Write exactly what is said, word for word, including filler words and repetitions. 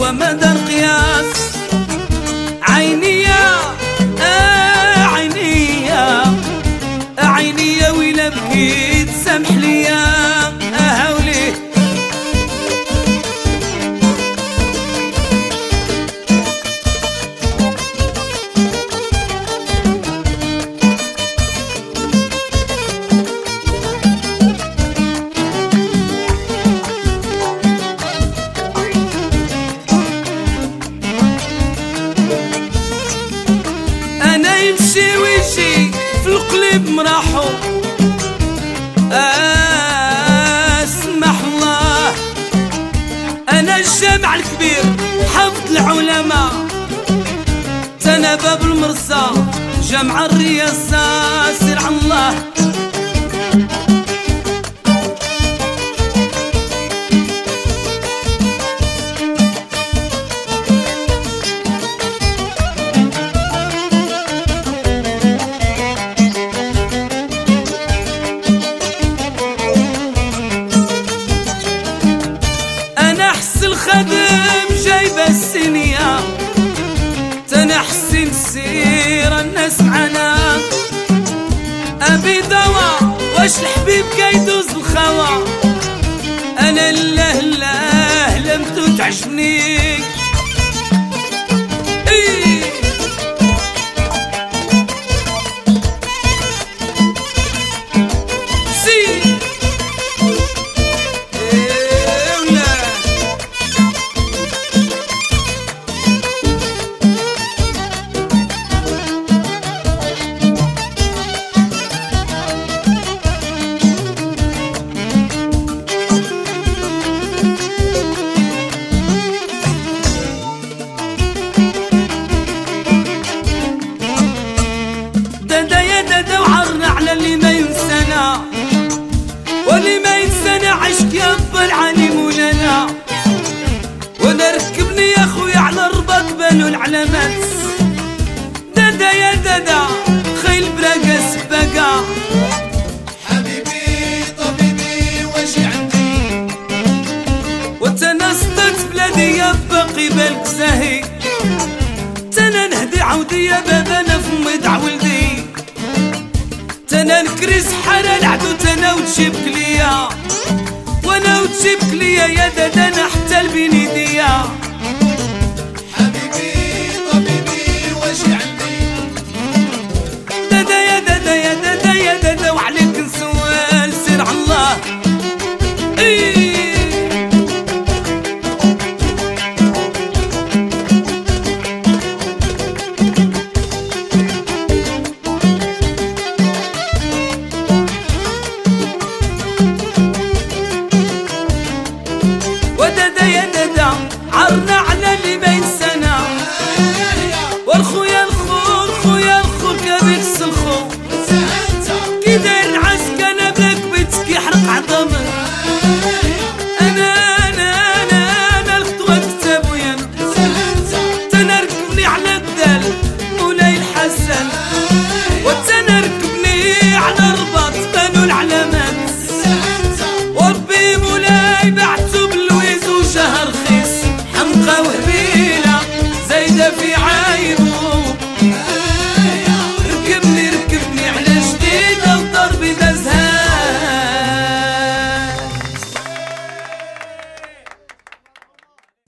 ومدى القياس. عيني يا آه عيني يا آه عيني يا ويلا بكيت سامح لي يا آه وليه. يمشي ويجي في القلب مراحو اسمح الله. انا الجامع الكبير حفظ العلماء تنا باب المرسى جامع الرياسة سير عن الله. الخدم جايبه السنيه تنحسن سير الناس معنا. ابي دوا واش الحبيب كيدوز الخوا. انا الله الله لم تعجبني. اللي ما ينسانا واللي ما ينسانا عشق يابا العليم ولنا. وانا ركبني يا خويا على الرباط بانو العلامات. دادا يا دادا خيل براقة سباقة. حبيبي طبيبي واش عندي وتنا صدت بلادي يابا قبالك زاهي. تنا نهدي عودي يا بابا انا فمي دع ولدي. تنا نكري سحارة العدو تنا وتجيبك ليا وانا وتجيبك ليا يا دادا انا حتى البنيدية.